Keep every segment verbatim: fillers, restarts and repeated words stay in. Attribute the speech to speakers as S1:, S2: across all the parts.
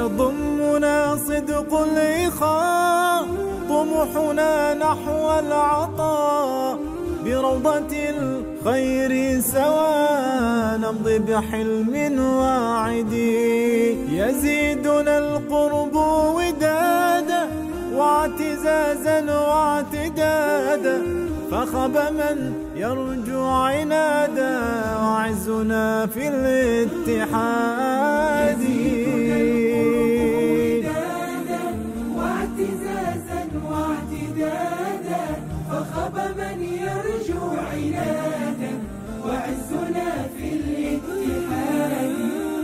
S1: يضمنا صدق الإخاء، طموحنا نحو العطاء، بروضة الخير سوا نمضي بحلم واعد. يزيدنا القرب ودادا واعتزازا واعتدادا، فخاب من يرجو عنادا، وعزنا في الاتحاد.
S2: واعتزازا واعتدادا، فخاب من يرجو عنادا، وعزنا في الاتحاد.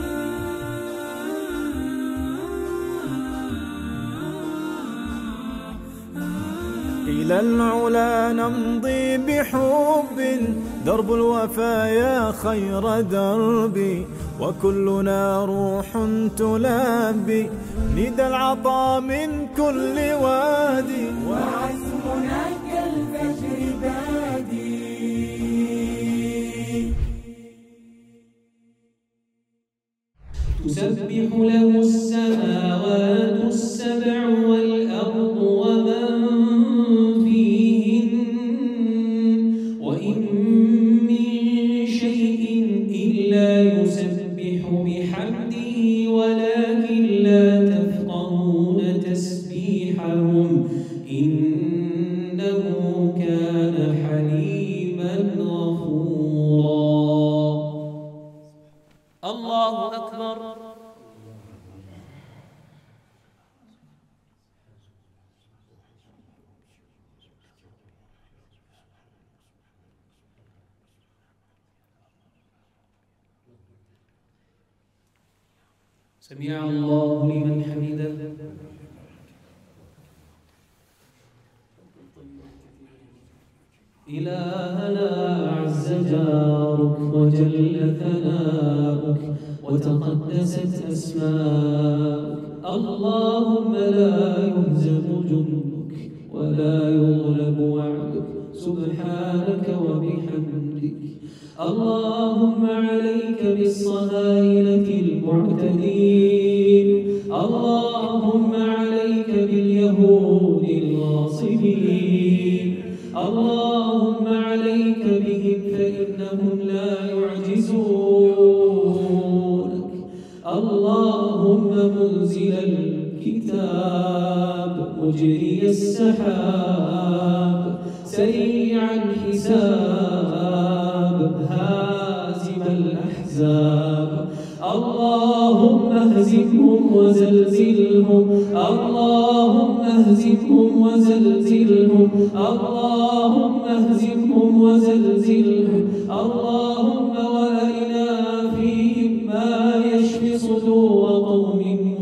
S1: إلى العلا نمضي بحب، درب الوفايا خير دربي، وكلنا روح تلبي ندى العطاء من كل وادي،
S2: وعزمنا كالفجر بادي.
S3: تسبح له السماوات السبع والأرض ومن فيهن، وإن من شيء إلا يسبح بحمده ولكن لا تفقهون تسبيحهم إنه كان حليما غفورا. الله أكبر. سمع الله لمن حمده. إلهنا أعز جارك وجل ثناؤك وتقدست أسماؤك، اللهم لا يهزم جندك ولا يغلب وعدك، سبحانك وبحمدك. اللهم عليك بالصهاينة المعتدين، اللهم عليك باليهود الغاصبين، اللهم عليك بهم فإنهم لا يعجزونك. اللهم منزل الكتاب مجري السحاب سريع الحساب هازم الأحزاب، اللهم اهزمهم وزلزلهم، اللهم اهزمهم وزلزلهم، اللهم اهزمهم وزلزلهم، اللهم وأرنا فيهم ما يشفي صدور قوم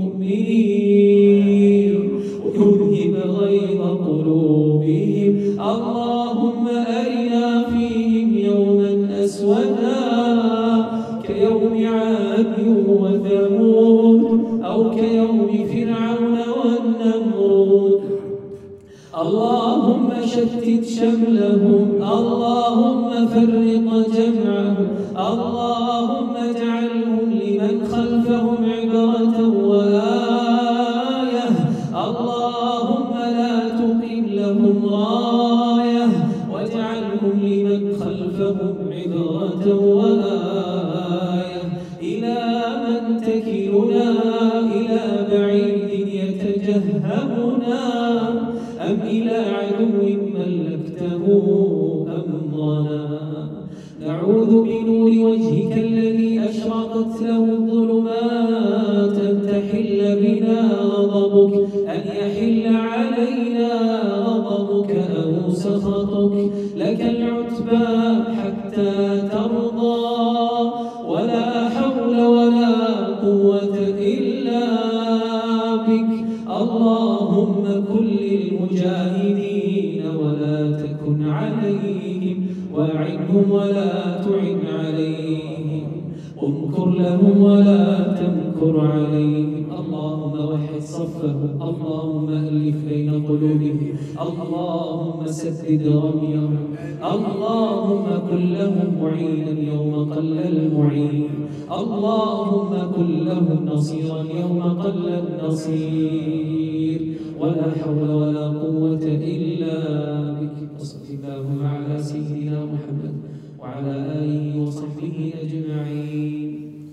S3: مؤمنين ويذهب غيظ قلوبهم، اللهم أرنا فيهم يوما أسودا كيوم عاد وثمود أو كيوم فرعون والنمرود. اللهم شتت شملهم، اللهم فرق جمعهم، اللهم اجعلهم لمن خلفهم عبرة وآية، اللهم لا تقم لهم راية واجعلهم لمن خلفهم عبرة وآية. إلى من تكلنا؟ إلى بعيد يتجهمنا أم إلى عدو ملكته أمرنا؟ نعوذ بنور وجهك الذي أشرقت له الظلمات أن تحل بنا غضبك، أن يحل علينا غضبك أو سخطك. لك العتبى حتى ترضى، ولا حول ولا قوة إلا بك. اللهم كن للمجاهدين ولا تكن عليهم، وأعنهم لهم ولا تعن عليهم وامكر لهم ولا تمكر عليهم. اللهم وحد صفهم، اللهم ألف بين قلوبهم، اللهم سدد رميهم، اللهم كن لهم معينا يوم قل المعين، اللهم كن لهم نصيرا يوم قل النصير. ولا حول ولا قوة إلا بك. وصل اللهم على سيدنا محمد وعلى آله وصحبه أجمعين.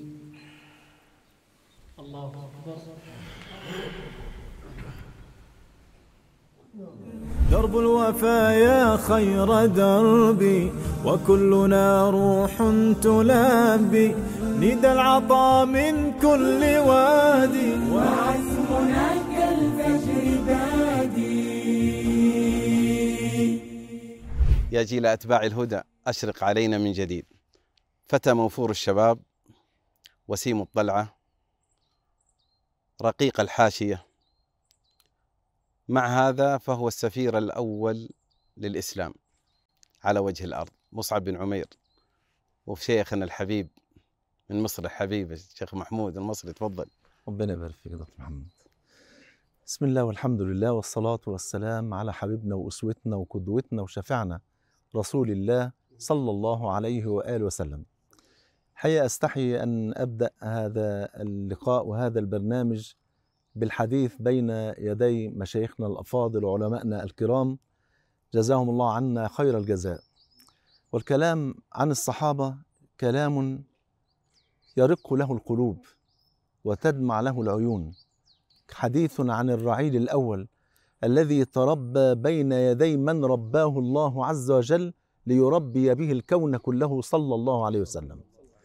S3: الله أكبر.
S1: درب الوفا يا خير دربي وكلنا روح تلبي ندى العطاء من كل وادي
S2: وعزمنا كالفجر بادي.
S4: يا جيل أتباع الهدى أشرق علينا من جديد. فتى موفور الشباب وسيم الطلعة رقيق الحاشية، مع هذا فهو السفير الأول للإسلام على وجه الأرض، مصعب بن عمير. وفي شيخنا الحبيب من مصر الحبيب الشيخ محمود المصري، تفضل.
S5: ربنا يبارك فيك دكتور محمد. بسم الله والحمد لله والصلاة والسلام على حبيبنا وأسوتنا وقدوتنا وشفيعنا رسول الله صلى الله عليه وآله وسلم. حقيقة أستحي أن أبدأ هذا اللقاء وهذا البرنامج بالحديث بين يدي مشايخنا الأفاضل وعلمائنا الكرام جزاهم الله عنا خير الجزاء. والكلام عن الصحابة كلام يرق له القلوب وتدمع له العيون، حديث عن الرعيل الأول الذي تربى بين يدي من رباه الله عز وجل ليربي به الكون كله صلى الله عليه وسلم.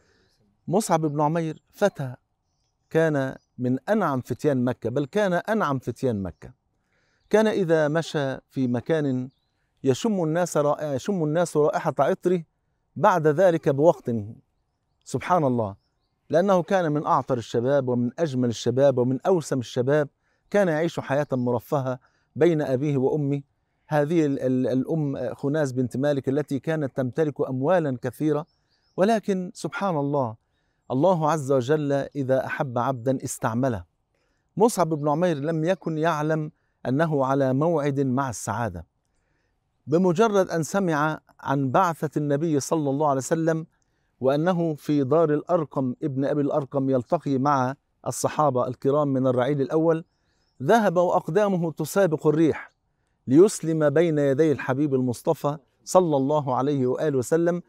S5: مصعب بن عمير فتى كان من أنعم فتيان مكة، بل كان أنعم فتيان مكة. كان إذا مشى في مكان يشم الناس رائحة يشم الناس رائحة عطره بعد ذلك بوقت، سبحان الله، لأنه كان من أعطر الشباب ومن أجمل الشباب ومن أوسم الشباب. كان يعيش حياة مرفهة بين أبيه وأمه. هذه الأم خناس بنت مالك التي كانت تمتلك أموالا كثيرة، ولكن سبحان الله، الله عز وجل إذا أحب عبدا استعمله. مصعب بن عمير لم يكن يعلم أنه على موعد مع السعادة. بمجرد أن سمع عن بعثة النبي صلى الله عليه وسلم وأنه في دار الأرقم ابن أبي الأرقم يلتقي مع الصحابة الكرام من الرعيل الأول، ذهب وأقدامه تسابق الريح ليسلم بين يدي الحبيب المصطفى صلى الله عليه وآله وسلم،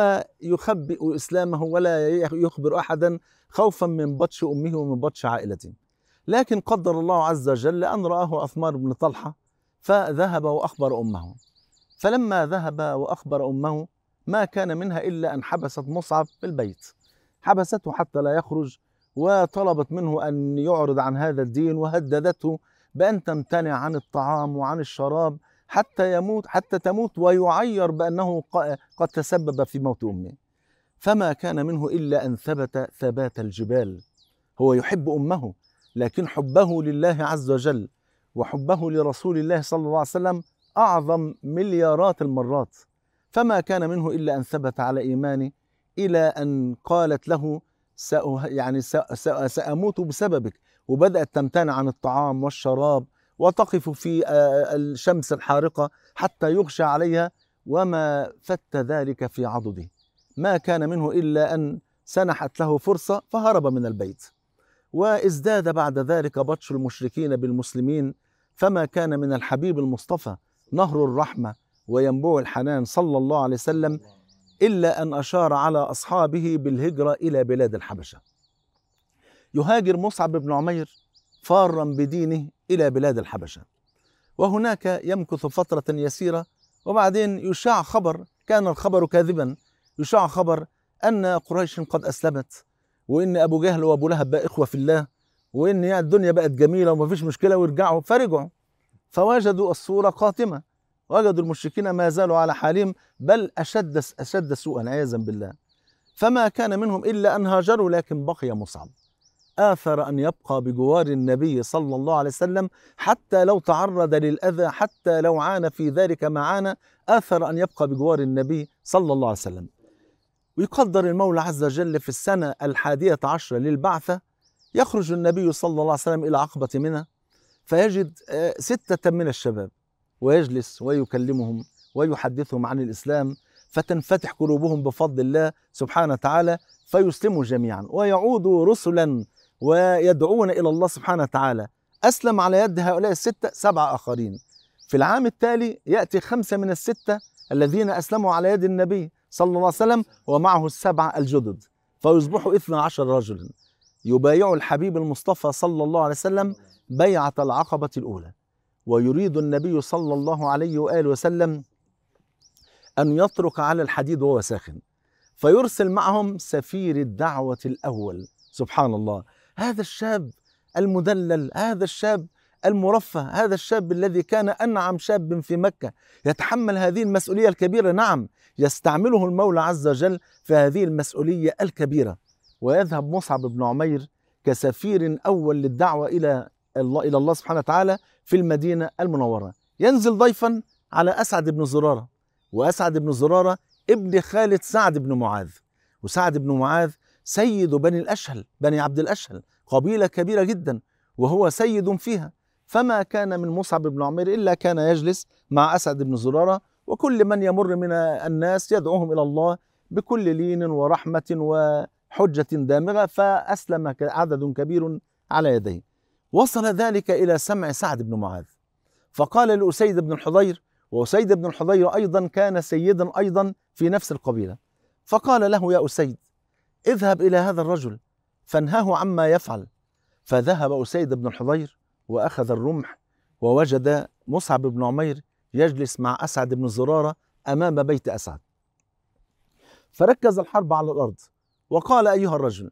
S5: ويخبئ إسلامه ولا يخبر أحدا خوفا من بطش أمه ومن بطش عائلته. لكن قدر الله عز وجل أن رآه عثمان بن طلحة فذهب وأخبر أمه. فلما ذهب وأخبر أمه ما كان منها إلا أن حبست مصعب في البيت، حبسته حتى لا يخرج، وطلبت منه أن يعرض عن هذا الدين، وهددته بأن تمتنع عن الطعام وعن الشراب حتى يموت حتى تموت ويعير بأنه قد تسبب في موت أمه. فما كان منه إلا أن ثبت ثبات الجبال. هو يحب أمه، لكن حبه لله عز وجل وحبه لرسول الله صلى الله عليه وسلم أعظم مليارات المرات. فما كان منه إلا أن ثبت على إيمانه، إلى أن قالت له يعني سأموت بسببك، وبدأت تمتنع عن الطعام والشراب وتقف في الشمس الحارقة حتى يغشى عليها، وما فت ذلك في عضده. ما كان منه إلا أن سنحت له فرصة فهرب من البيت. وازداد بعد ذلك بطش المشركين بالمسلمين، فما كان من الحبيب المصطفى نهر الرحمة وينبوع الحنان صلى الله عليه وسلم إلا أن أشار على أصحابه بالهجرة إلى بلاد الحبشة. يهاجر مصعب بن عمير فارا بدينه إلى بلاد الحبشة، وهناك يمكث فترة يسيرة، وبعدين يشاع خبر، كان الخبر كاذبا، يشاع خبر أن قريش قد أسلمت، وإن أبو جهل وأبو لهب بقى إخوة في الله، وإن الدنيا بقت جميلة وما فيش مشكلة، ويرجعوا. فرجعوا فوجدوا الصورة قاتمة، وجدوا المشركين ما زالوا على حالهم، بل أشد أشد سوءا عياذا بالله. فما كان منهم إلا أن هاجروا، لكن بقي مصعب. آثر أن يبقى بجوار النبي صلى الله عليه وسلم حتى لو تعرض للأذى، حتى لو عانى في ذلك ما عانى، آثر أن يبقى بجوار النبي صلى الله عليه وسلم. ويقدر المولى عز وجل في السنة الحادية عشرة للبعثة يخرج النبي صلى الله عليه وسلم إلى عقبة منى، فيجد ستة من الشباب ويجلس ويكلمهم ويحدثهم عن الإسلام، فتنفتح قلوبهم بفضل الله سبحانه وتعالى، فيسلموا جميعا ويعودوا رسلا ويدعون إلى الله سبحانه وتعالى. أسلم على يد هؤلاء الستة سبعة آخرين. في العام التالي يأتي خمسة من الستة الذين أسلموا على يد النبي صلى الله عليه وسلم ومعه السبعة الجدد، فيصبحوا اثنا عشر رجلا يبايع الحبيب المصطفى صلى الله عليه وسلم بيعة العقبة الأولى. ويريد النبي صلى الله عليه وآله وسلم أن يطرق على الحديد وهو ساخن، فيرسل معهم سفير الدعوة الأول. سبحان الله، هذا الشاب المدلل، هذا الشاب المرفه، هذا الشاب الذي كان أنعم شاب في مكة يتحمل هذه المسؤولية الكبيرة. نعم، يستعمله المولى عز وجل في هذه المسؤولية الكبيرة. ويذهب مصعب بن عمير كسفير أول للدعوة إلى الله إلى الله سبحانه وتعالى في المدينة المنورة. ينزل ضيفا على أسعد بن زرارة، وأسعد بن زرارة ابن خالد سعد بن معاذ، وسعد بن معاذ سيد بني الأشهل، بني عبد الأشهل، قبيلة كبيرة جدا وهو سيد فيها. فما كان من مصعب بن عمير إلا كان يجلس مع أسعد بن زرارة، وكل من يمر من الناس يدعوهم إلى الله بكل لين ورحمة وحجة دامغة، فأسلم عدد كبير على يديه. وصل ذلك إلى سمع سعد بن معاذ، فقال لأسيد بن الحضير، وأسيد بن الحضير أيضا كان سيدا أيضا في نفس القبيلة، فقال له: يا أسيد، اذهب إلى هذا الرجل فانهاه عما يفعل. فذهب أسيد بن الحضير وأخذ الرمح، ووجد مصعب بن عمير يجلس مع أسعد بن زرارة أمام بيت أسعد، فركز الحرب على الأرض وقال: أيها الرجل،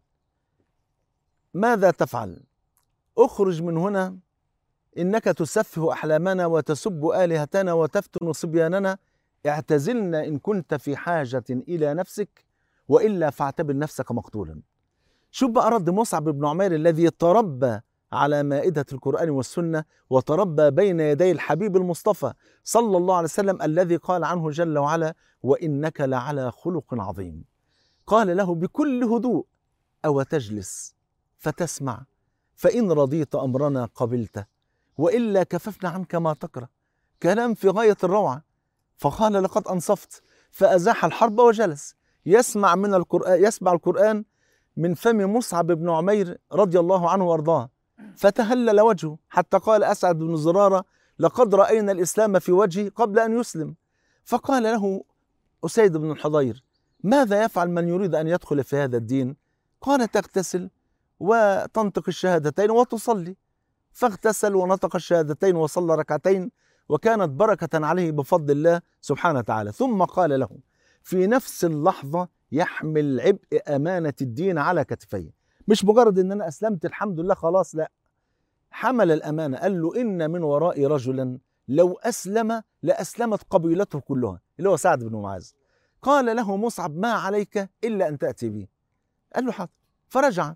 S5: ماذا تفعل؟ اخرج من هنا، إنك تسفه أحلامنا وتسب آلهتنا وتفتن صبياننا، اعتزلنا إن كنت في حاجة إلى نفسك، وإلا فاعتبر نفسك مقتولا. شوف بقى رد مصعب بن عمير الذي تربى على مائدة القرآن والسنة، وتربى بين يدي الحبيب المصطفى صلى الله عليه وسلم الذي قال عنه جل وعلا: وإنك لعلى خلق عظيم. قال له بكل هدوء: أو تجلس فتسمع، فإن رضيت أمرنا قبلته، وإلا كففنا عنك ما تكره. كلام في غاية الروعة. فقال: لقد أنصفت، فأزاح الحرب وجلس يسمع من القرآن، يسمع القرآن من فم مصعب بن عمير رضي الله عنه وارضاه. فتهلل وجهه حتى قال أسعد بن زرارة: لقد رأينا الإسلام في وجهه قبل أن يسلم. فقال له أسيد بن الحضير: ماذا يفعل من يريد أن يدخل في هذا الدين؟ قال: تغتسل وتنطق الشهادتين وتصلي. فاغتسل ونطق الشهادتين وصلى ركعتين، وكانت بركة عليه بفضل الله سبحانه وتعالى. ثم قال له في نفس اللحظة يحمل عبء أمانة الدين على كتفيه، مش مجرد إن أنا أسلمت الحمد لله خلاص، لا، حمل الأمانة. قال له: إن من ورائي رجلا لو أسلم لأسلمت قبيلته كلها، اللي هو سعد بن معاذ. قال له مصعب: ما عليك إلا أن تأتي بي. قال له: حاضر. فرجع.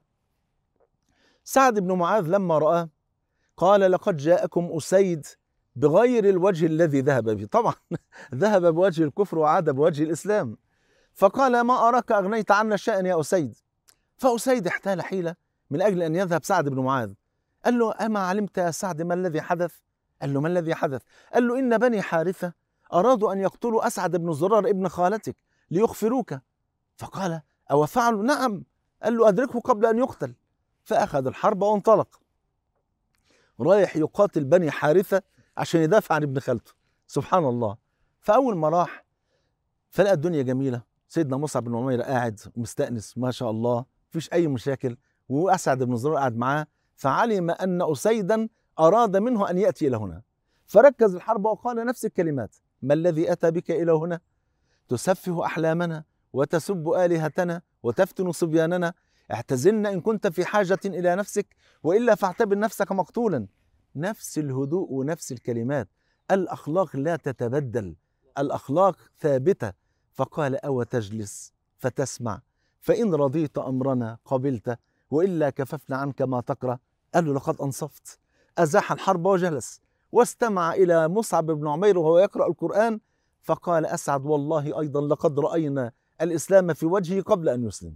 S5: سعد بن معاذ لما رآه قال: لقد جاءكم أسيد بغير الوجه الذي ذهب به. طبعا ذهب بوجه الكفر وعاد بوجه الإسلام. فقال: ما أراك أغنيت عنا شيئا يا أسيد. فأسيد احتال حيلة من أجل أن يذهب سعد بن معاذ. قال له: أما علمت يا سعد ما الذي حدث؟ قال له: ما الذي حدث؟ قال له: إن بني حارثة أرادوا أن يقتلوا أسعد بن زرار ابن خالتك ليخفروك. فقال: أو فعلوا؟ نعم. قال له: أدركه قبل أن يقتل. فأخذ الحرب وانطلق رايح يقاتل بني حارثة عشان يدافع عن ابن خالته. سبحان الله. فأول ما راح فلقى الدنيا جميلة، سيدنا مصعب بن عمير قاعد ومستأنس ما شاء الله، مفيش أي مشاكل، وأسعد بن زرار قاعد معاه. فعلم أن أسيدا أراد منه أن يأتي إلى هنا، فركز الحرب وقال نفس الكلمات: ما الذي أتى بك إلى هنا؟ تسفه أحلامنا وتسب آلهتنا وتفتن صبياننا، اعتزلنا إن كنت في حاجة إلى نفسك، وإلا فاعتبر نفسك مقتولا. نفس الهدوء ونفس الكلمات. الأخلاق لا تتبدل، الأخلاق ثابتة. فقال: أو تجلس فتسمع، فإن رضيت أمرنا قبلت، وإلا كففنا عنك ما تكره. قال له لقد أنصفت. أزاح الحرب وجلس واستمع إلى مصعب بن عمير وهو يقرأ القرآن، فقال أسعد والله أيضا لقد رأينا الإسلام في وجهه قبل أن يسلم.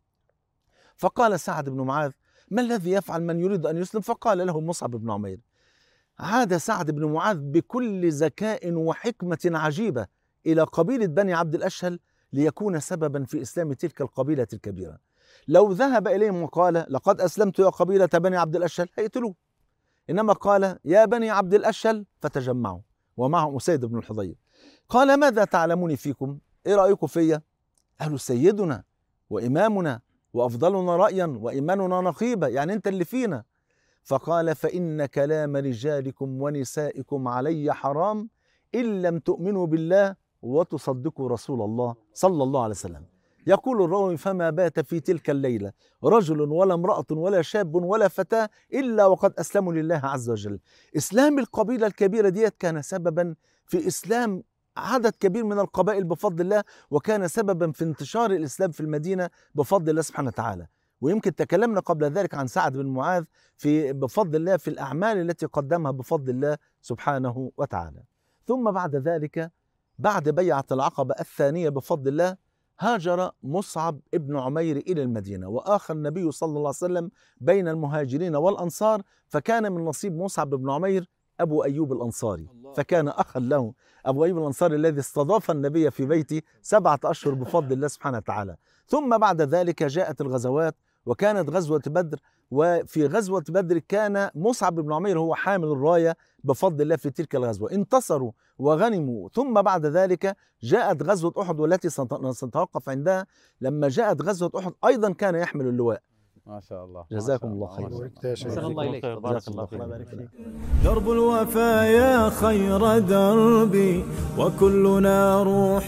S5: فقال سعد بن معاذ ما الذي يفعل من يريد أن يسلم؟ فقال له مصعب بن عمير. عاد سعد بن معاذ بكل ذكاء وحكمة عجيبة إلى قبيلة بني عبد الأشهل ليكون سببا في إسلام تلك القبيلة الكبيرة. لو ذهب إليهم وقال لقد أسلمت يا قبيلة بني عبد الأشهل هيقتلوه، إنما قال يا بني عبد الأشهل فتجمعوا، ومعهم أسيد بن الحضير. قال ماذا تعلمون فيكم؟ إيه رأيكم فيا؟ قالوا سيدنا وإمامنا وأفضلنا رأيا وإيماننا نقيبة، يعني أنت اللي فينا. فقال فإن كلام رجالكم ونسائكم علي حرام إن لم تؤمنوا بالله وتصدقوا رسول الله صلى الله عليه وسلم. يقول الراوي فما بات في تلك الليلة رجل ولا امرأة ولا شاب ولا فتاة إلا وقد أسلموا لله عز وجل. إسلام القبيلة الكبيرة ديت كان سببا في إسلام عدد كبير من القبائل بفضل الله، وكان سببا في انتشار الإسلام في المدينة بفضل الله سبحانه وتعالى. ويمكن تكلمنا قبل ذلك عن سعد بن معاذ في بفضل الله في الأعمال التي قدمها بفضل الله سبحانه وتعالى. ثم بعد ذلك بعد بيعة العقبة الثانية بفضل الله هاجر مصعب ابن عمير إلى المدينة، وآخى النبي صلى الله عليه وسلم بين المهاجرين والأنصار، فكان من نصيب مصعب بن عمير أبو أيوب الأنصاري، فكان أخا له أبو أيوب الأنصاري الذي استضاف النبي في بيته سبعة أشهر بفضل الله سبحانه وتعالى. ثم بعد ذلك جاءت الغزوات، وكانت غزوة بدر، وفي غزوة بدر كان مصعب بن عمير هو حامل الراية بفضل الله في تلك الغزوة، انتصروا وغنموا. ثم بعد ذلك جاءت غزوة أحد والتي سنتوقف عندها. لما جاءت غزوة أحد أيضا كان يحمل اللواء.
S4: ما شاء الله.
S5: جزاكم الله خير.
S3: أحسن الله إليك.
S5: جزاك الله خير.
S1: درب الوفا يا خير دربي وكلنا روح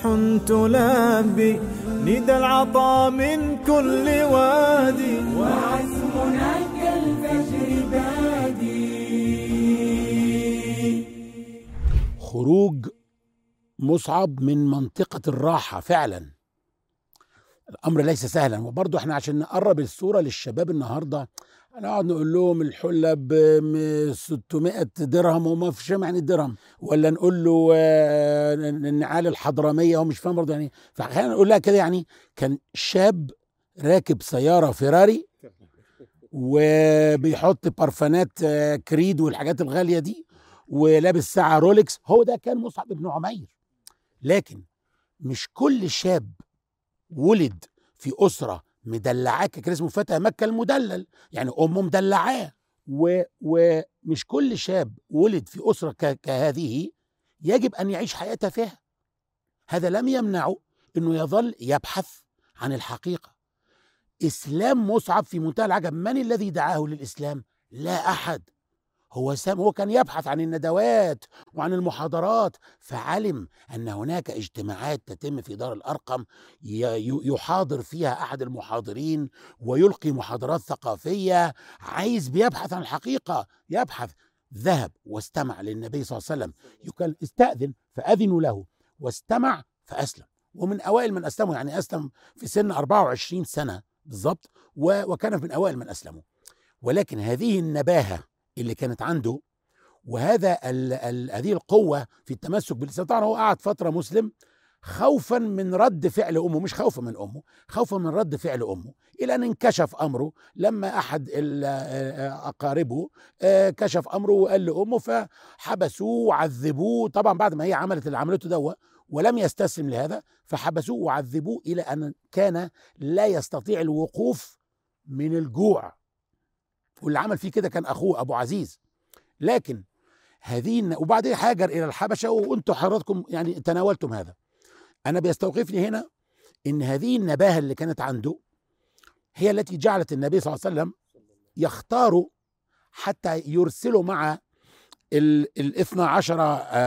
S1: تلبي ندى العطاء من كل وادي
S2: وعزمنا كالفجر بادي.
S6: خروج مصعب من منطقة الراحة فعلا الأمر ليس سهلا. وبرضه احنا عشان نقرب الصورة للشباب النهاردة هنقعد نقول لهم الحلة ب ستمائة درهم وما فيش يعني الدرهم، ولا نقول له النعال الحضرمية هو مش فاهم برضه يعني. فخلينا نقول لها كده يعني كان شاب راكب سيارة فيراري وبيحط بارفانات كريد والحاجات الغالية دي ولابس ساعة رولكس، هو ده كان مصعب بن عمير. لكن مش كل شاب ولد في أسرة مدلعاه، كان اسمه فتى مكة المدلل، يعني أمه مدلعاه، ومش كل شاب ولد في أسرة كهذه يجب أن يعيش حياة تافهة. هذا لم يمنعه أنه يظل يبحث عن الحقيقة. إسلام مصعب في منتهى العجب. من الذي دعاه للإسلام؟ لا أحد. هو سام هو كان يبحث عن الندوات وعن المحاضرات، فعلم أن هناك اجتماعات تتم في دار الأرقم يحاضر فيها أحد المحاضرين ويلقي محاضرات ثقافية، عايز بيبحث عن الحقيقة، يبحث. ذهب واستمع للنبي صلى الله عليه وسلم، يقال استأذن فأذنوا له، واستمع فأسلم. ومن أوائل من أسلموا، يعني أسلم في سن أربعة وعشرين سنة بالضبط، وكان من أوائل من أسلموا. ولكن هذه النباهة اللي كانت عنده وهذا ال ال هذه القوة في التمسك بالإسلام، طبعا هو قعد فترة مسلم خوفا من رد فعل أمه، مش خوفا من أمه، خوفا من رد فعل أمه، إلى أن انكشف أمره لما أحد أقاربه كشف أمره وقال لأمه، فحبسوه وعذبوه. طبعا بعد ما هي عملت اللي عملته دوا ولم يستسلم لهذا، فحبسوه وعذبوه إلى أن كان لا يستطيع الوقوف من الجوع. واللي عمل فيه كده كان أخوه أبو عزيز. لكن هذه وبعدين هاجر إلى الحبشة، وأنتم حضراتكم يعني تناولتم هذا. أنا بيستوقفني هنا إن هذه النباهة اللي كانت عنده هي التي جعلت النبي صلى الله عليه وسلم يختاره حتى يرسله مع الاثنى عشر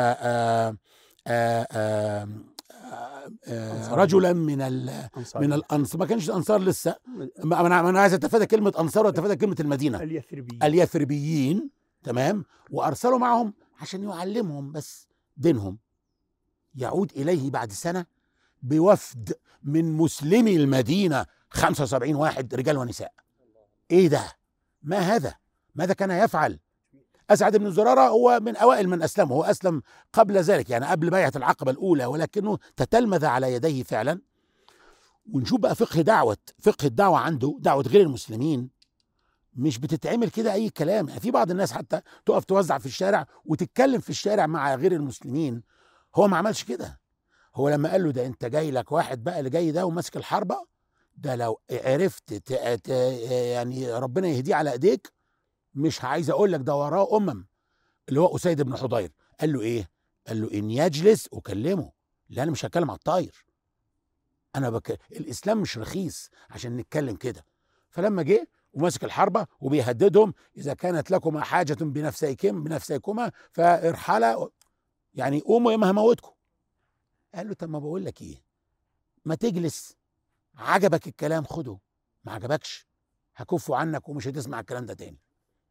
S6: رجلا من من الأنصار. ما كانش الأنصار لسه، أنا عايز أتفادى كلمة أنصار وأتفادى كلمة المدينة، اليثربيين اليثربيين تمام. وأرسلوا معهم عشان يعلمهم بس دينهم. يعود إليه بعد سنة بوفد من مسلمي المدينة خمسة وسبعين واحد رجال ونساء. ايه ده؟ ما هذا؟ ماذا كان يفعل؟ اسعد بن زراره هو من اوائل من اسلم، هو اسلم قبل ذلك يعني قبل بيعه العقبه الاولى، ولكنه تتلمذ على يديه فعلا. ونشوف بقى فقه دعوه فقه الدعوه عنده، دعوه غير المسلمين مش بتتعمل كده اي كلام. يعني في بعض الناس حتى تقف توزع في الشارع وتتكلم في الشارع مع غير المسلمين، هو ما عملش كده. هو لما قال له ده انت جاي لك واحد بقى اللي جاي ده وماسك الحربه ده، لو عرفت ت... ت... يعني ربنا يهديه على ايديك، مش عايز اقول لك ده وراه امم، اللي هو اسيد بن حضير. قال له ايه؟ قال له ان يجلس اكلمه، لا انا مش هتكلم على الطاير، انا بك... الاسلام مش رخيص عشان نتكلم كده. فلما جه وماسك الحربه وبيهددهم اذا كانت لكما حاجه بنفسيكم بنفسيكما فارحلا، يعني قوموا يا ما هموتكم. قال له طب ما بقول لك ايه، ما تجلس، عجبك الكلام خده، ما عجبكش هكفه عنك ومش هتسمع الكلام ده تاني.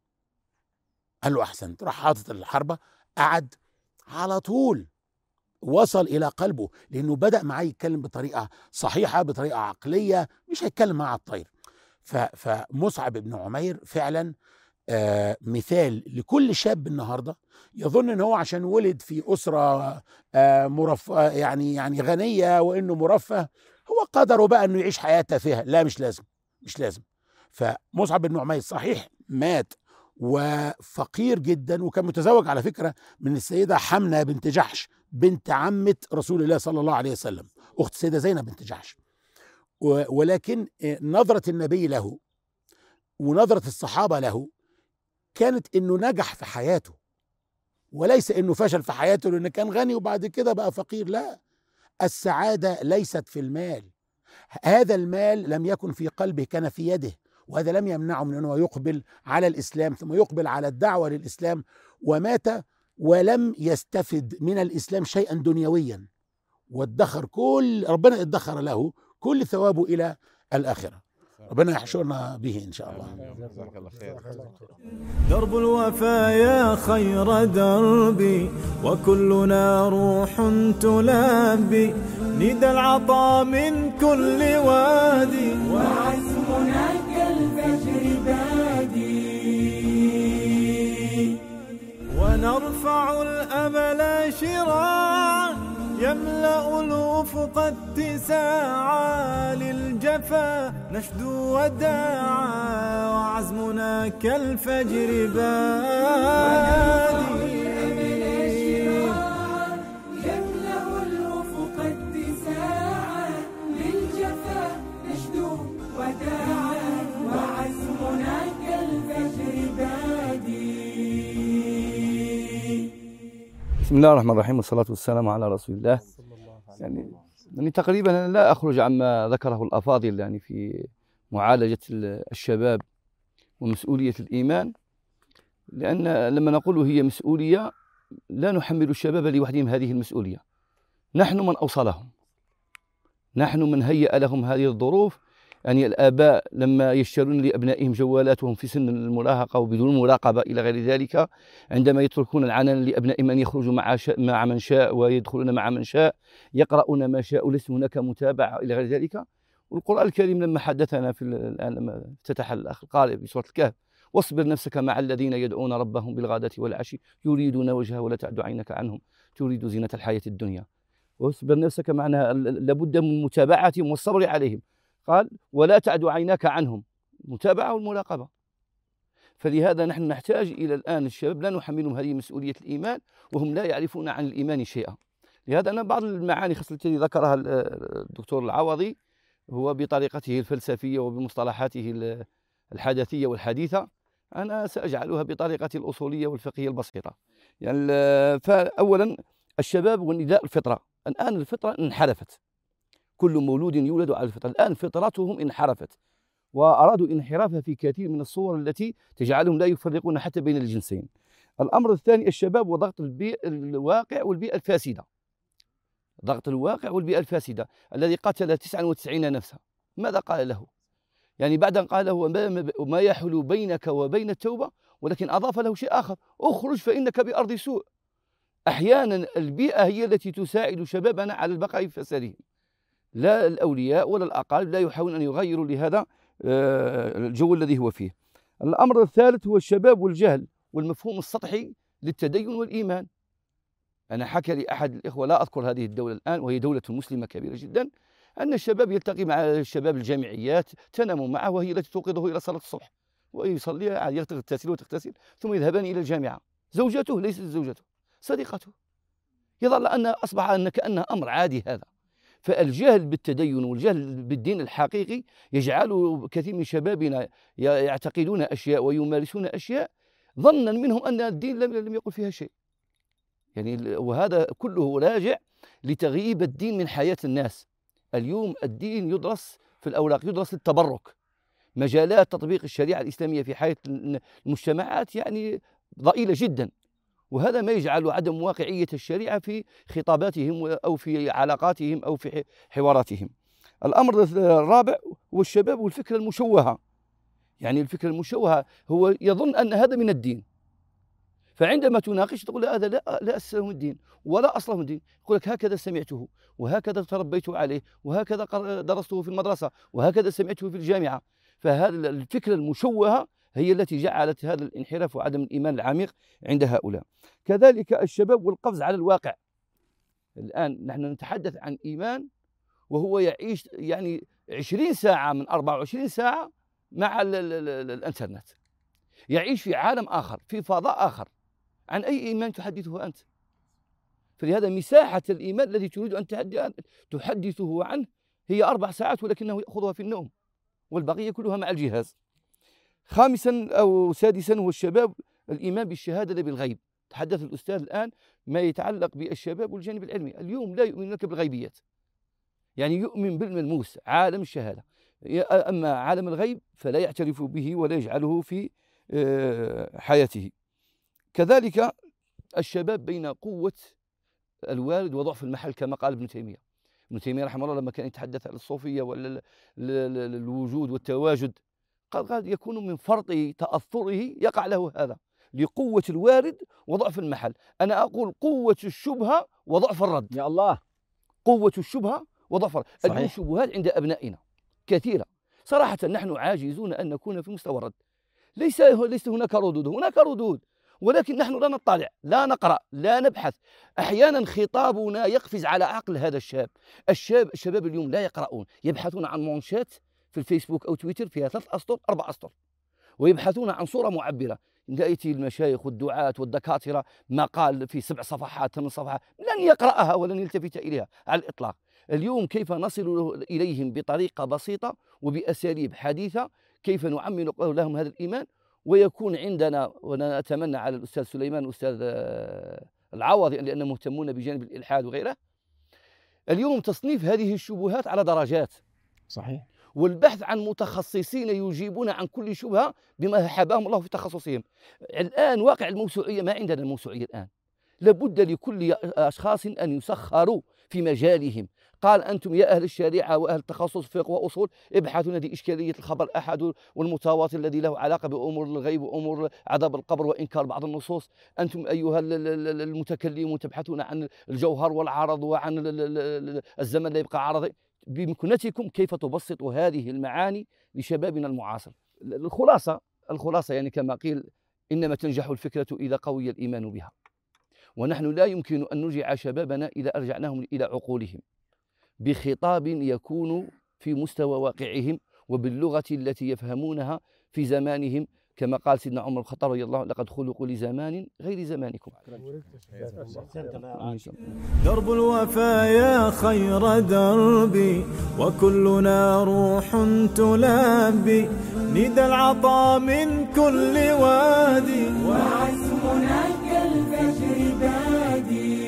S6: قال له احسنت. راح حاطط الحربه، قعد على طول وصل الى قلبه، لانه بدا معاه يتكلم بطريقه صحيحه، بطريقه عقليه، مش هيتكلم معاه على الطاير. فمصعب بن عمير فعلا آه مثال لكل شاب النهارده يظن ان هو عشان ولد في اسره آه مرفه يعني يعني غنيه وانه مرفه، هو قدره بقى انه يعيش حياه تافهه. لا مش لازم، مش لازم. فمصعب بن عمير صحيح مات وفقير جدا، وكان متزوج على فكره من السيده حمنه بنت جحش بنت عمه رسول الله صلى الله عليه وسلم، اخت السيده زينب بنت جحش. ولكن نظره النبي له ونظره الصحابه له كانت انه نجح في حياته، وليس انه فشل في حياته لانه كان غني وبعد كده بقى فقير. لا، السعاده ليست في المال، هذا المال لم يكن في قلبه، كان في يده، وهذا لم يمنعه من انه يقبل على الاسلام ثم يقبل على الدعوه للاسلام، ومات ولم يستفد من الاسلام شيئا دنيويا، وادخر كل ربنا ادخر له كل ثوابه الى الاخره. ربنا يحشرنا به ان شاء الله.
S4: جزاك الله خير.
S1: درب الوفا يا خير دربي، وكلنا روح تلبي ندى العطاء من كل وادي،
S2: وعزمنا كالفجر بادي،
S1: ونرفع الأمل شراعا يملأ الأفق اتساعا، للجفا نشدو وداعا وعزمنا كالفجر بادي.
S2: يملأ الأفق اتساعا، للجفا نشدو وداعا وعزمنا كالفجر بادي.
S7: بسم الله الرحمن الرحيم، والصلاة والسلام على رسول الله. يعني يعني تقريبا أنا لا أخرج عما ذكره الأفاضل يعني في معالجة الشباب ومسؤولية الإيمان، لأن لما نقول هي مسؤولية لا نحمل الشباب لوحدهم هذه المسؤولية، نحن من أوصلهم، نحن من هيأ لهم هذه الظروف. يعني الآباء لما يشترون لأبنائهم جوالات وهم في سن المراهقة وبدون مراقبة إلى غير ذلك، عندما يتركون العنان لأبنائهم أن يخرجوا مع مع من شاء ويدخلون مع من شاء، يقرؤون ما شاء وليس هناك متابعة إلى غير ذلك. والقرآن الكريم لما حدثنا في الآن لما افتتح الأخ القارئ بسورة الكهف: واصبر نفسك مع الذين يدعون ربهم بالغداة والعشي يريدون وجهه ولا تعد عينك عنهم تريد زينة الحياة الدنيا. واصبر نفسك معناها لابد من متابعتهم والصبر عليهم. قال: ولا تعد عيناك عنهم، متابعة والمراقبة. فلهذا نحن نحتاج إلى الآن الشباب لا نحملهم هذه مسؤولية الإيمان وهم لا يعرفون عن الإيمان شيئا. لهذا أنا بعض المعاني خاصة التي ذكرها الدكتور العوضي هو بطريقته الفلسفية وبمصطلحاته الحدثية والحديثة، أنا سأجعلها بطريقة الأصولية والفقهية البسيطة. يعني فأولا الشباب ونداء الفطرة. الآن الفطرة انحرفت، كل مولود يولد على الفطرة. الآن فطرتهم انحرفت وأرادوا انحرافها في كثير من الصور التي تجعلهم لا يفرقون حتى بين الجنسين. الأمر الثاني الشباب وضغط البيئة الواقع والبيئة الفاسدة. ضغط الواقع والبيئة الفاسدة الذي قتل تسعة وتسعين نفسا، ماذا قال له؟ يعني بعد أن قال له ما يحول بينك وبين التوبة، ولكن أضاف له شيء آخر: اخرج فإنك بأرض سوء. أحيانا البيئة هي التي تساعد شبابنا على البقاء في فسادهم، لا الأولياء ولا الأقارب لا يحاولون أن يغيروا لهذا الجو الذي هو فيه. الأمر الثالث هو الشباب والجهل والمفهوم السطحي للتدين والإيمان. أنا حكى لي أحد الإخوة، لا أذكر هذه الدولة الآن وهي دولة مسلمة كبيرة جدا، أن الشباب يلتقي مع الشباب الجامعيات، تنام معه وهي التي توقظه إلى صلاة الصبح، ويصلي يغتسل وتغتسل ثم يذهبان إلى الجامعة. زوجته ليست زوجته، صديقته. يظل أن أصبح أن كأنه أمر عادي هذا. فالجهل بالتدين والجهل بالدين الحقيقي يجعل كثير من شبابنا يعتقدون أشياء ويمارسون أشياء ظنا منهم أن الدين لم يقل فيها شيء. يعني وهذا كله راجع لتغييب الدين من حياة الناس. اليوم الدين يدرس في الأوراق، يدرس للتبرك. مجالات تطبيق الشريعة الإسلامية في حياة المجتمعات يعني ضئيلة جدا، وهذا ما يجعل عدم واقعية الشريعة في خطاباتهم أو في علاقاتهم أو في حواراتهم. الأمر الرابع هو الشباب والفكرة المشوهة. يعني الفكرة المشوهة هو يظن أن هذا من الدين، فعندما تناقش تقول هذا لا لا أسسه من الدين ولا أصله من الدين. يقول لك هكذا سمعته وهكذا تربيت عليه وهكذا درسته في المدرسة وهكذا سمعته في الجامعة. فهذه الفكرة المشوهة هي التي جعلت هذا الانحراف وعدم الإيمان العميق عند هؤلاء. كذلك الشباب والقفز على الواقع. الآن نحن نتحدث عن إيمان وهو يعيش يعني عشرين ساعة من أربعة وعشرين ساعة مع ال ال ال الانترنت، يعيش في عالم آخر، في فضاء آخر. عن أي إيمان تحدثه أنت؟ فلهذا مساحة الإيمان الذي تريد أن تحدثه عنه هي أربع ساعات ولكنه يأخذها في النوم والبقية كلها مع الجهاز. خامسا أو سادسا هو الشباب الإيمان بالشهادة بالغيب. تحدث الأستاذ الآن ما يتعلق بالشباب والجانب العلمي. اليوم لا يؤمن لك بالغيبيات، يعني يؤمن بالملموس عالم الشهادة، أما عالم الغيب فلا يعترف به ولا يجعله في حياته. كذلك الشباب بين قوة الوالد وضعف المحل كما قال ابن تيمية. ابن تيمية رحمه الله لما كان يتحدث عن الصوفية والوجود والتواجد قال قد يكون من فرط تأثره يقع له هذا لقوة الوارد وضعف المحل. أنا أقول قوة الشبهة وضعف الرد.
S8: يا الله،
S7: قوة الشبهة وضعف الرد. الشبهات عند أبنائنا كثيرة صراحة، نحن عاجزون أن نكون في مستوى الرد. ليس ليس هناك ردود، هناك ردود ولكن نحن لا نطلع، لا نقرأ، لا نبحث. أحيانا خطابنا يقفز على عقل هذا الشاب. الشاب الشباب اليوم لا يقرؤون، يبحثون عن مونشات في الفيسبوك أو تويتر فيها ثلاث أسطر أربع أسطر، ويبحثون عن صورة معبرة. يأتي المشايخ والدعاة والدكاترة مقال في سبع صفحات ثمان صفحات، لن يقرأها ولن يلتفت إليها على الإطلاق. اليوم كيف نصل إليهم بطريقة بسيطة وبأساليب حديثة، كيف نعمل لهم هذا الإيمان ويكون عندنا. ونتمنى على الأستاذ سليمان والأستاذ العوضي لأنهم مهتمون بجانب الإلحاد وغيره. اليوم تصنيف هذه الشبهات على درجات،
S8: صحيح،
S7: والبحث عن متخصصين يجيبون عن كل شبهة بما حباهم الله في تخصصهم. الآن واقع الموسوعية، ما عندنا الموسوعية الآن. لابد لكل أشخاص أن يسخروا في مجالهم. قال أنتم يا أهل الشريعة وأهل التخصص فقه وأصول ابحثوا هذه إشكالية الخبر الأحد والمتواتر الذي له علاقة بأمور الغيب وأمور عذاب القبر وإنكار بعض النصوص. أنتم أيها المتكلمون تبحثون عن الجوهر والعرض وعن الزمن لا يبقى عرضي. بإمكانتكم كيف تبسطوا هذه المعاني لشبابنا المعاصر. الخلاصة الخلاصة يعني كما قيل إنما تنجح الفكرة إذا قوي الإيمان بها. ونحن لا يمكن أن نرجع شبابنا إذا أرجعناهم إلى عقولهم بخطاب يكون في مستوى واقعهم وباللغة التي يفهمونها في زمانهم، كما قال سيدنا عمر بن الخطاب رضي الله عنه لقد خلقوا لزمان غير زمانكم.
S1: درب الوفايا خير دربي وكلنا روح تلبي ندى العطاء من كل وادي
S2: وعزمنا كالفجر بادي.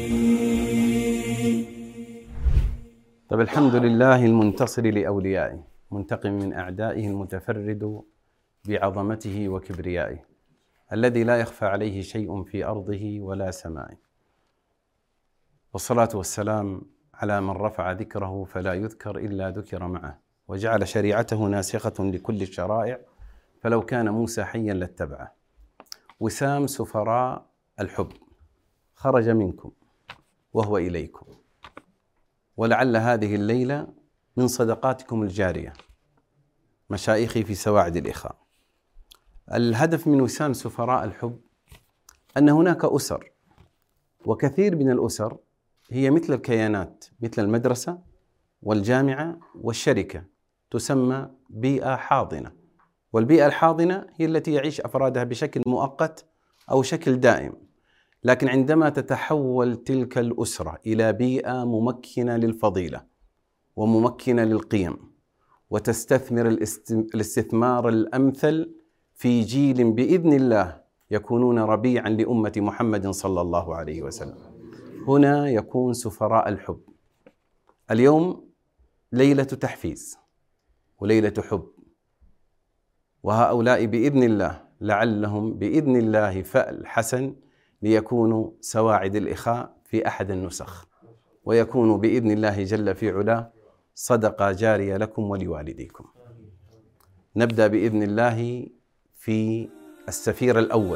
S4: طيب، الحمد لله المنتصر لأوليائه، منتقم من أعدائه، المتفرد بعظمته وكبريائه، الذي لا يخفى عليه شيء في أرضه ولا سمائه. والصلاة والسلام على من رفع ذكره فلا يذكر إلا ذكر معه، وجعل شريعته ناسخة لكل الشرائع، فلو كان موسى حيا لاتبعه. وسام سفراء الحب خرج منكم وهو إليكم، ولعل هذه الليلة من صدقاتكم الجارية، مشايخي في سواعد الإخاء. الهدف من وسام سفراء الحب أن هناك أسر، وكثير من الأسر هي مثل الكيانات، مثل المدرسة والجامعة والشركة، تسمى بيئة حاضنة. والبيئة الحاضنة هي التي يعيش أفرادها بشكل مؤقت أو شكل دائم، لكن عندما تتحول تلك الأسرة إلى بيئة ممكنة للفضيلة وممكنة للقيم، وتستثمر الاستثمار الأمثل في جيل بإذن الله يكونون ربيعا لأمة محمد صلى الله عليه وسلم، هنا يكون سفراء الحب. اليوم ليلة تحفيز وليلة حب، وهؤلاء بإذن الله لعلهم بإذن الله فأل حسن ليكونوا سواعد الإخاء في أحد النسخ، ويكونوا بإذن الله جل في علاه صدقة جارية لكم ولوالديكم. نبدأ بإذن الله في السفير الأول.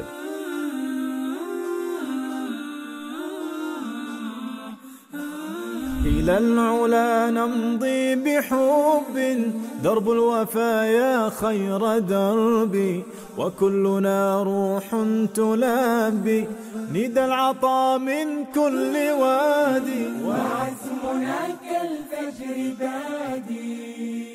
S1: إلى العلا نمضي بحب، درب الوفا يا خير دربي، وكلنا روح تلبي ندى العطا من كل وادي،
S2: وعزمنا كالفجر بادي.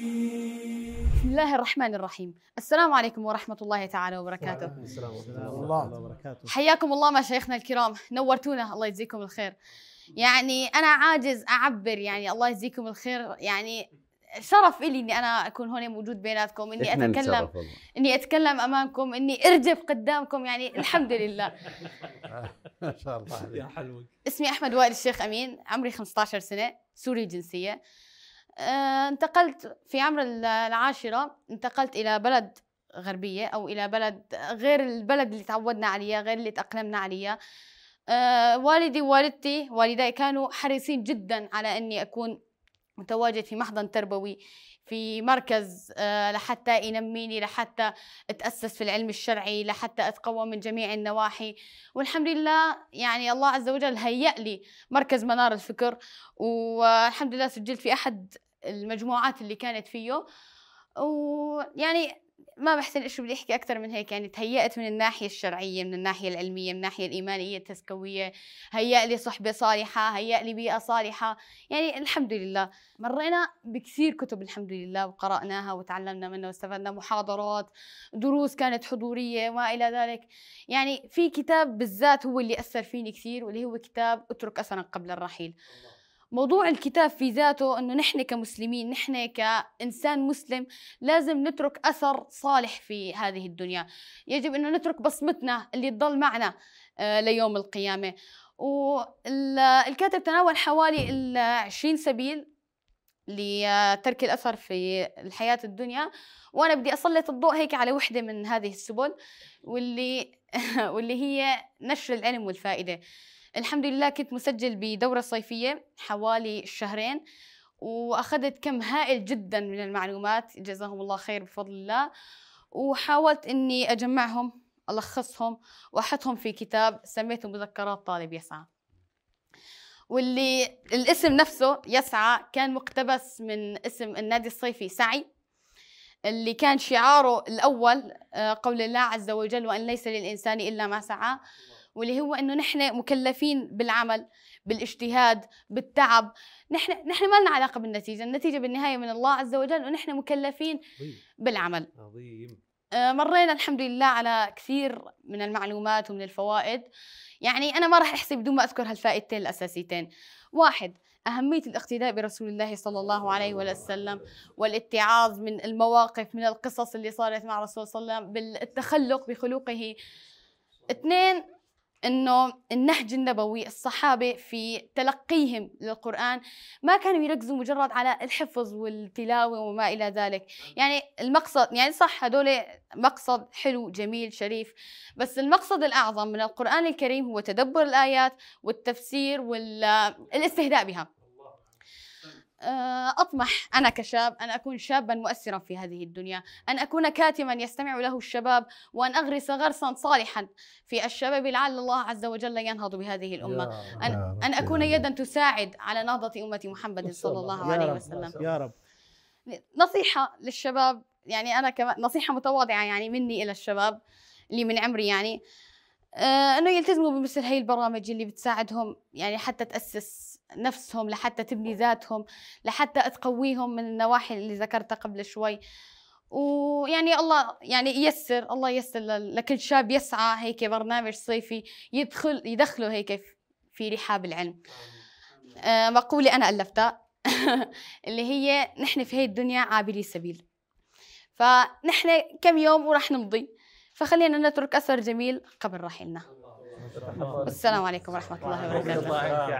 S8: بسم الله الرحمن الرحيم. السلام عليكم ورحمة الله تعالى وبركاته.
S6: السلام الله وبركاته.
S8: حياكم الله مشايخنا الكرام، نورتونا، الله يجزيكم الخير. يعني أنا عاجز أعبر، يعني الله يجزيكم الخير، يعني شرف إلي إني أنا أكون هون موجود بيناتكم، إني أتكلم إني أتكلم أمامكم، إني أرجف قدامكم، يعني الحمد لله.
S6: ما شاء الله
S5: يا حلوة.
S8: اسمي أحمد وائل الشيخ أمين، عمري خمسة عشر سنة، سوري الجنسية. أه انتقلت في عمر العاشرة، انتقلت إلى بلد غربية أو إلى بلد غير البلد اللي تعودنا عليه، غير اللي تأقلمنا عليه. أه والدي ووالدتي والداي كانوا حريصين جدا على أني أكون متواجد في محضن تربوي، في مركز أه لحتى ينميني، لحتى أتأسس في العلم الشرعي، لحتى أتقوى من جميع النواحي. والحمد لله يعني الله عز وجل هيأ لي مركز منار الفكر، والحمد لله سجلت في أحد المجموعات اللي كانت فيه. ويعني ما بحسن إيش بدي أحكي أكثر من هيك، يعني تهيأت من الناحية الشرعية، من الناحية العلمية، من الناحية الإيمانية التزكوية، هيأ لي صحبة صالحة، هيأ لي بيئة صالحة، يعني الحمد لله. مرينا بكثير كتب الحمد لله، وقرأناها وتعلمنا منها واستفدنا، محاضرات، دروس كانت حضورية وما إلى ذلك. يعني في كتاب بالذات هو اللي أثر فيني كثير، واللي هو كتاب اترك أثرا قبل الرحيل. موضوع الكتاب في ذاته أنه نحن كمسلمين، نحن كإنسان مسلم لازم نترك أثر صالح في هذه الدنيا، يجب أنه نترك بصمتنا اللي تضل معنا ليوم القيامة. والكاتب تناول حوالي عشرين سبيل لترك الأثر في الحياة الدنيا، وأنا بدي أسلط الضوء هيك على وحدة من هذه السبل، واللي واللي هي نشر العلم والفائدة. الحمد لله كنت مسجل بدورة صيفية حوالي شهرين، وأخذت كم هائل جدا من المعلومات، جزاهم الله خير بفضل الله، وحاولت أني أجمعهم ألخصهم وأحطهم في كتاب سميته مذكرات طالب يسعى. واللي الاسم نفسه يسعى كان مقتبس من اسم النادي الصيفي سعي، اللي كان شعاره الأول قول الله عز وجل وأن ليس للإنسان إلا ما سعى، واللي هو إنه نحن مكلفين بالعمل، بالاجتهاد، بالتعب. نحن نحن ما لنا علاقة بالنتيجة، النتيجة بالنهاية من الله عز وجل، ونحن مكلفين بالعمل. عظيم. مرينا الحمد لله على كثير من المعلومات ومن الفوائد. يعني أنا ما راح أحسب بدون ما أذكر هالفائدتين الأساسيتين. واحد، أهمية الاقتداء برسول الله صلى الله عليه وسلم، والاتعاظ من المواقف، من القصص اللي صارت مع رسول صلى الله عليه وسلم، بالتخلق بخلقه. اثنين، إنه النهج النبوي، الصحابة في تلقيهم للقرآن ما كانوا يركزوا مجرد على الحفظ والتلاوة وما إلى ذلك. يعني المقصد، يعني صح هدول مقصد حلو جميل شريف، بس المقصد الأعظم من القرآن الكريم هو تدبر الآيات والتفسير والاستهداء بها. أطمح أنا كشاب أن أكون شابا مؤثرا في هذه الدنيا، أن أكون كاتما يستمع له الشباب، وأن أغرس غرسا صالحا في الشباب لعل الله عز وجل ينهض بهذه الأمة، أن, أن أكون يدا تساعد على نهضة أمة محمد صلى الله عليه وسلم.
S6: يا رب.
S8: نصيحة للشباب يعني أنا كمان نصيحة متواضعة يعني مني إلى الشباب اللي من عمري يعني آه إنه يلتزموا بمثل هاي البرامج اللي بتساعدهم يعني حتى تأسس نفسهم، لحتى تبني ذاتهم، لحتى تقويهم من النواحي اللي ذكرتها قبل شوي. ويعني الله يعني ييسر، الله ييسر لكل شاب يسعى هيك برنامج صيفي يدخل يدخله هيك في رحاب العلم. آه مقولة أنا ألفتها اللي هي نحن في هي الدنيا عابري سبيل، فنحن كم يوم وراح نمضي، فخلينا نترك أثر جميل قبل رحيلنا. والسلام عليكم ورحمة الله وبركاته.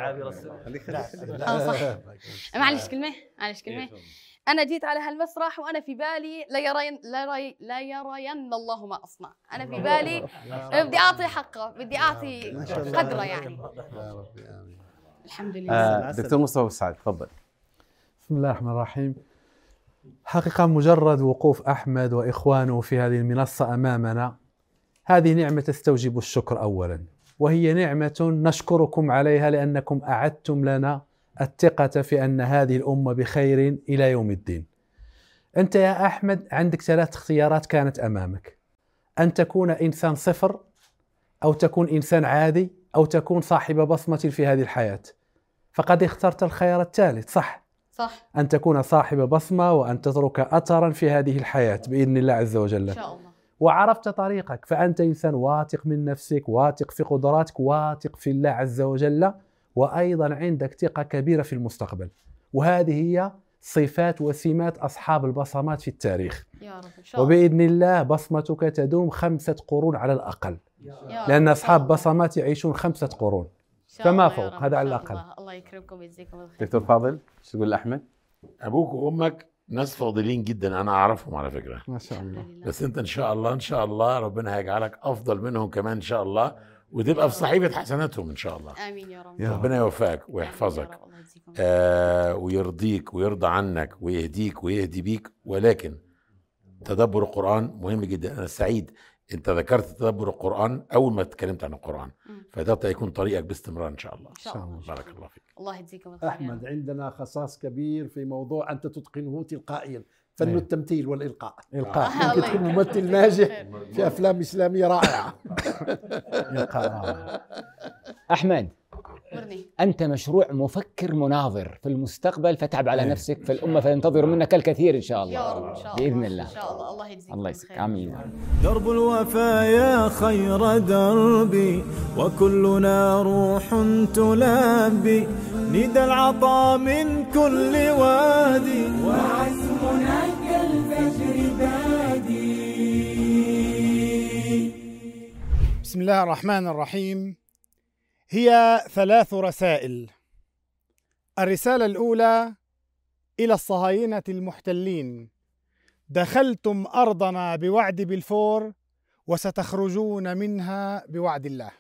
S8: آه صح، معلش كلمة معلش كلمة أنا جيت على هالمسرح وأنا في بالي لا يرين لا يري لا يرين الله ما أصنع. أنا في بالي بدي أعطي حقه، بدي أعطي قدره يعني. الحمد لله.
S4: آه دكتور مصطفى سعد تفضل.
S9: بسم الله الرحمن الرحيم. حقيقة مجرد وقوف أحمد وإخوانه في هذه المنصة أمامنا هذه نعمة تستوجب الشكر أولا، وهي نعمة نشكركم عليها لأنكم أعدتم لنا الثقة في أن هذه الأمة بخير إلى يوم الدين. أنت يا أحمد عندك ثلاث اختيارات كانت أمامك: أن تكون إنسان صفر، أو تكون إنسان عادي، أو تكون صاحب بصمة في هذه الحياة. فقد اخترت الخيار الثالث، صح؟
S8: صح.
S9: أن تكون صاحب بصمة وأن تترك أثرا في هذه الحياة بإذن الله عز وجل.
S8: إن شاء الله.
S9: وعرفت طريقك، فأنت إنسان واثق من نفسك، واثق في قدراتك، واثق في الله عز وجل، وأيضا عندك ثقة كبيرة في المستقبل. وهذه هي صفات وسمات أصحاب البصمات في التاريخ.
S8: يا رب إن شاء الله.
S9: وبإذن الله بصمتك تدوم خمسة قرون على الأقل، لأن أصحاب بصمات يعيشون خمسة قرون فما فوق، هذا على الأقل.
S8: الله, الله يكرمكم ويجزيكم الخير.
S4: دكتور فاضل شو تقول لأحمد؟
S6: أبوك وأمك ناس فاضلين جدا، أنا أعرفهم على فكرة
S9: ما شاء الله.
S6: بس أنت إن شاء الله إن شاء الله ربنا هيجعلك أفضل منهم كمان إن شاء الله، وتبقى في صحيفة حسناتهم إن شاء الله.
S8: آمين يا رب.
S6: ربنا يوفقك ويحفظك آه ويرضيك ويرضى عنك ويهديك ويهدي بيك. ولكن تدبر القرآن مهم جدا. أنا سعيد أنت ذكرت تدبر القرآن أول ما اتكلمت عن القرآن، فده يكون طريقك باستمرار إن شاء الله.
S8: إن شاء الله.
S6: بارك الله فيك.
S8: الله يجزيكم الخير.
S10: أحمد عندنا خصاص كبير في موضوع أنت تتقنه تلقائيا، فن التمثيل والإلقاء.
S9: إلقاء.
S10: ممكن تكون ممثل ناجح في أفلام إسلامية رائعة.
S9: إلقاء.
S11: أحمد أنت مشروع مفكر مناظر في المستقبل، فتعب على نفسك في الأمة، فينتظر منك الكثير إن شاء الله.
S8: يا رب إن شاء الله.
S11: بإذن الله.
S8: إن شاء الله. الله يجزيكم
S11: الله يجزيك. آمين.
S1: درب الوفا يا خير دربي، وكلنا روح تلبي ندى العطاء من كل وادي،
S2: وعزمنا كالفجر بادي.
S12: بسم الله الرحمن الرحيم. هي ثلاث رسائل. الرسالة الأولى إلى الصهاينة المحتلين: دخلتم أرضنا بوعد بلفور وستخرجون منها بوعد الله.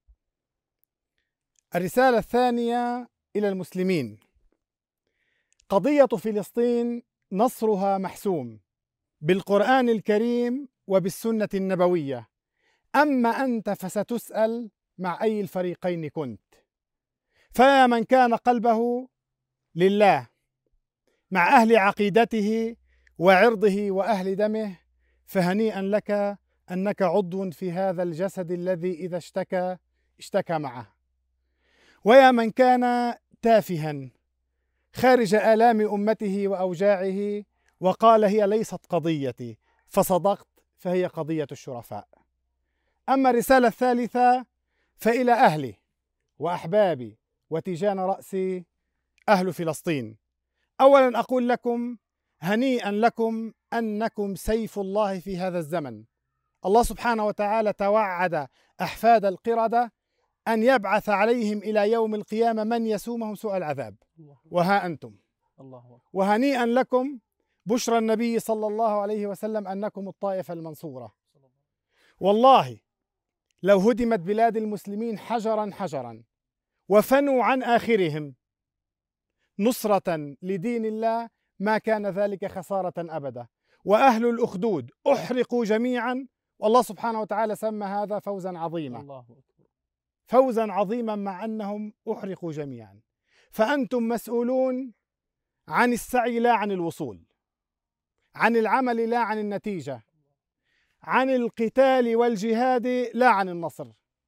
S12: الرسالة الثانية إلى المسلمين: قضية فلسطين نصرها محسوم بالقرآن الكريم وبالسنة النبوية، أما أنت فستسأل مع أي الفريقين كنت. فيا من كان قلبه لله مع أهل عقيدته وعرضه وأهل دمه، فهنيئا لك أنك عضو في هذا الجسد الذي إذا اشتكى اشتكى معه. ويا من كان تافها خارج آلام أمته وأوجاعه وقال هي ليست قضيتي، فصدقت، فهي قضية الشرفاء. أما الرسالة الثالثة فإلى أهلي وأحبابي وتيجان رأسي أهل فلسطين. أولا أقول لكم هنيئا لكم أنكم سيف الله في هذا الزمن. الله سبحانه وتعالى توعد أحفاد القردة أن يبعث عليهم إلى يوم القيامة من يسومهم سوء العذاب، وها أنتم. وهنيئا لكم بشرى النبي صلى الله عليه وسلم أنكم الطائفة المنصورة. والله لو هدمت بلاد المسلمين حجرا حجرا وفنوا عن آخرهم نصرة لدين الله ما كان ذلك خسارة أبدا. وأهل الأخدود أحرقوا جميعا، والله سبحانه وتعالى سمى هذا فوزا عظيما، فوزا عظيما مع أنهم أحرقوا جميعا. فأنتم مسؤولون عن السعي لا عن الوصول. عن العمل لا عن النتيجة، عن القتال والجهاد لا عن النصر.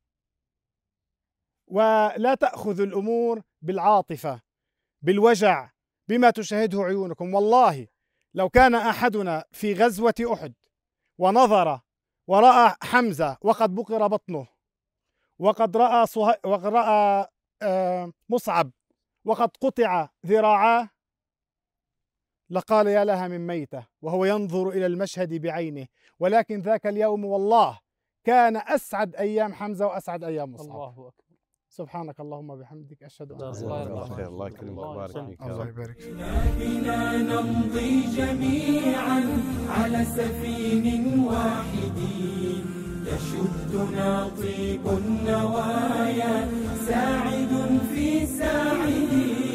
S12: ولا تأخذ الأمور بالعاطفة بالوجع بما تشاهده عيونكم. والله لو كان أحدنا في غزوة أحد ونظر ورأى حمزة وقد بقر بطنه، وقد رأى, صه... وقد رأى آه مصعب وقد قطع ذراعاه، لقال يا لها من ميتة، وهو ينظر إلى المشهد بعينه. ولكن ذاك اليوم والله كان أسعد أيام حمزة وأسعد أيام مصعب. الله أكبر. سبحانك اللهم وبحمدك، أشهد أن لا إله إلا أنت.
S4: الله يكرمك ويبارك فيك.
S12: الله يبارك فيك.
S2: بنا نمضي جميعا على سفين واحد، يشدنا طيب النوايا، ساعد في ساعد،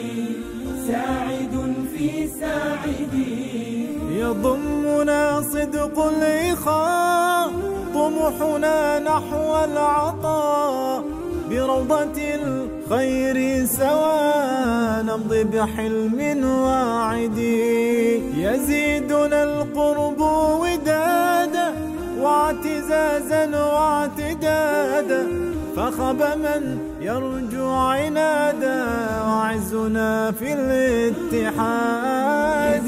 S2: ساعد في ساعد.
S1: يضمنا صدق الإخاء، طموحنا نحو العطاء، بروضة الخير سوا نمضي بحلم واعد. يزيدنا القرب ودادا واعتزازا واعتدادا، فخب من يرجو عنادا، وعزنا في الاتحاد.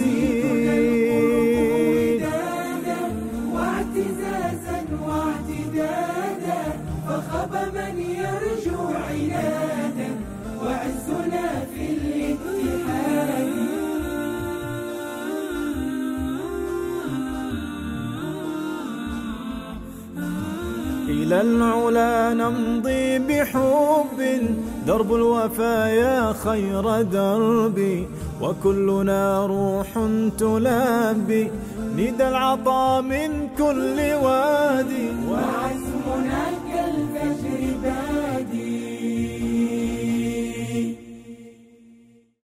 S2: واعتزازا واعتدادا، فخب من يرجو عنادا، وعزنا في الاتحاد.
S1: إلى العلا نمضي بحب، درب الوفايا خير دربي، وكلنا روح تلبي ندى العطاء من كل وادي،
S2: وعزمنا كالفجر بادي.